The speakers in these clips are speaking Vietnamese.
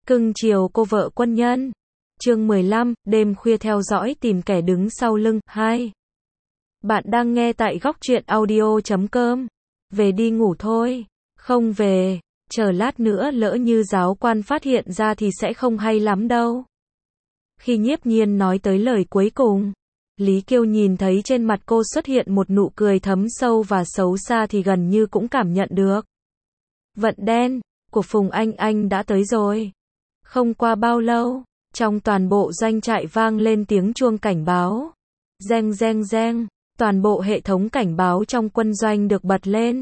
Cưng chiều cô vợ quân nhân. Chương 15, đêm khuya theo dõi tìm kẻ đứng sau lưng. 2. Bạn đang nghe tại góc truyện audio.com. Về đi ngủ thôi. Không về, chờ lát nữa lỡ như giáo quan phát hiện ra thì sẽ không hay lắm đâu. Khi Nhiếp Nhiên nói tới lời cuối cùng, Lý Kiêu nhìn thấy trên mặt cô xuất hiện một nụ cười thấm sâu và xấu xa thì gần như cũng cảm nhận được. Vận đen của Phùng Anh đã tới rồi. Không qua bao lâu, trong toàn bộ doanh trại vang lên tiếng chuông cảnh báo. Reng reng reng, toàn bộ hệ thống cảnh báo trong quân doanh được bật lên.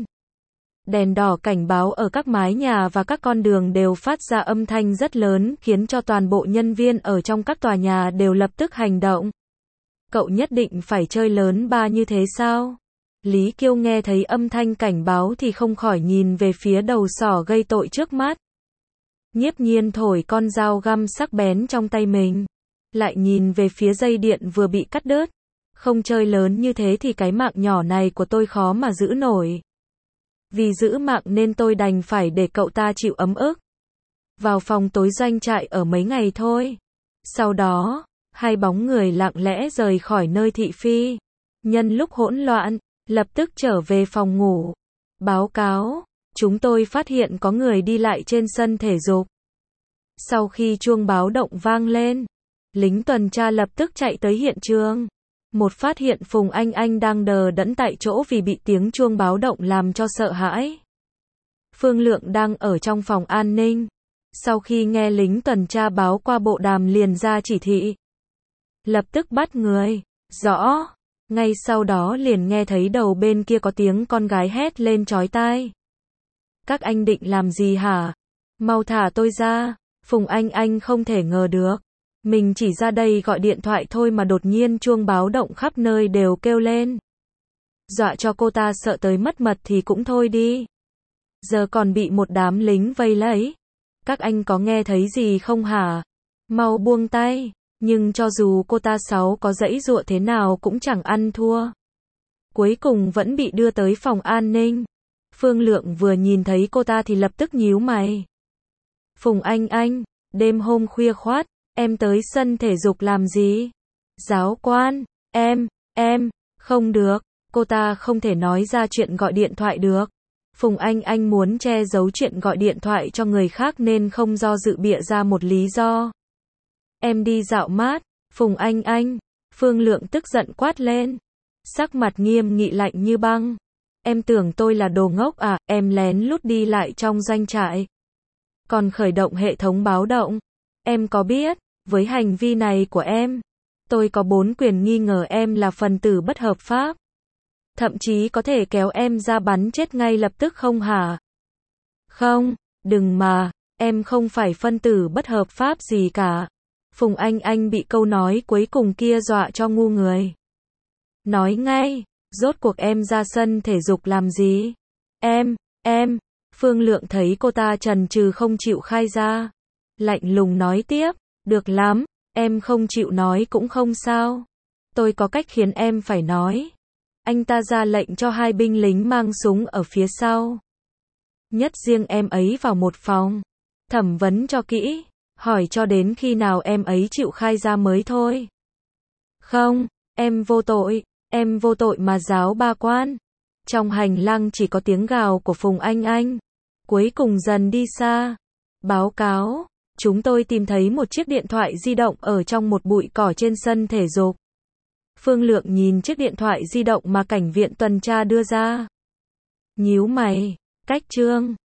Đèn đỏ cảnh báo ở các mái nhà và các con đường đều phát ra âm thanh rất lớn, khiến cho toàn bộ nhân viên ở trong các tòa nhà đều lập tức hành động. Cậu nhất định phải chơi lớn ba như thế sao? Lý Kiêu nghe thấy âm thanh cảnh báo thì không khỏi nhìn về phía đầu sỏ gây tội trước mắt. Nhiếp Nhiên thổi con dao găm sắc bén trong tay mình, lại nhìn về phía dây điện vừa bị cắt đứt. Không chơi lớn như thế thì cái mạng nhỏ này của tôi khó mà giữ nổi. Vì giữ mạng nên tôi đành phải để cậu ta chịu ấm ức. Vào phòng tối doanh trại ở mấy ngày thôi. Sau đó, hai bóng người lặng lẽ rời khỏi nơi thị phi. Nhân lúc hỗn loạn, lập tức trở về phòng ngủ. Báo cáo, chúng tôi phát hiện có người đi lại trên sân thể dục. Sau khi chuông báo động vang lên, lính tuần tra lập tức chạy tới hiện trường. Một phát hiện Phùng Anh đang đờ đẫn tại chỗ vì bị tiếng chuông báo động làm cho sợ hãi. Phương Lượng đang ở trong phòng an ninh. Sau khi nghe lính tuần tra báo qua bộ đàm liền ra chỉ thị. Lập tức bắt người. Rõ. Ngay sau đó liền nghe thấy đầu bên kia có tiếng con gái hét lên chói tai. Các anh định làm gì hả? Mau thả tôi ra. Phùng Anh không thể ngờ được. Mình chỉ ra đây gọi điện thoại thôi mà đột nhiên chuông báo động khắp nơi đều kêu lên. Dọa cho cô ta sợ tới mất mật thì cũng thôi đi. Giờ còn bị một đám lính vây lấy. Các anh có nghe thấy gì không hả? Mau buông tay. Nhưng cho dù cô ta có giãy giụa thế nào cũng chẳng ăn thua. Cuối cùng vẫn bị đưa tới phòng an ninh. Phương Lượng vừa nhìn thấy cô ta thì lập tức nhíu mày. Phùng Anh, đêm hôm khuya khoắt, em tới sân thể dục làm gì? Giáo quan, em, không được, cô ta không thể nói ra chuyện gọi điện thoại được. Phùng Anh muốn che giấu chuyện gọi điện thoại cho người khác nên không do dự bịa ra một lý do. Em đi dạo mát. Phùng Anh, Phương Lượng tức giận quát lên. Sắc mặt nghiêm nghị lạnh như băng. Em tưởng tôi là đồ ngốc à? Em lén lút đi lại trong doanh trại, còn khởi động hệ thống báo động. Em có biết, với hành vi này của em, tôi có 4 quyền nghi ngờ em là phần tử bất hợp pháp. Thậm chí có thể kéo em ra bắn chết ngay lập tức không hả? Không, đừng mà, em không phải phân tử bất hợp pháp gì cả. Phùng Anh bị câu nói cuối cùng kia dọa cho ngu người. Nói ngay, rốt cuộc em ra sân thể dục làm gì? Em. Phương Lượng thấy cô ta chần chừ không chịu khai ra. Lạnh lùng nói tiếp, được lắm, em không chịu nói cũng không sao. Tôi có cách khiến em phải nói. Anh ta ra lệnh cho 2 binh lính mang súng ở phía sau. Nhất riêng em ấy vào một phòng. Thẩm vấn cho kỹ, hỏi cho đến khi nào em ấy chịu khai ra mới thôi. Không, em vô tội mà giáo ba quan. Trong hành lang chỉ có tiếng gào của Phùng Anh. Cuối cùng dần đi xa. Báo cáo, chúng tôi tìm thấy một chiếc điện thoại di động ở trong một bụi cỏ trên sân thể dục. Phương Lượng nhìn chiếc điện thoại di động mà cảnh viện tuần tra đưa ra. Nhíu mày, cách chương.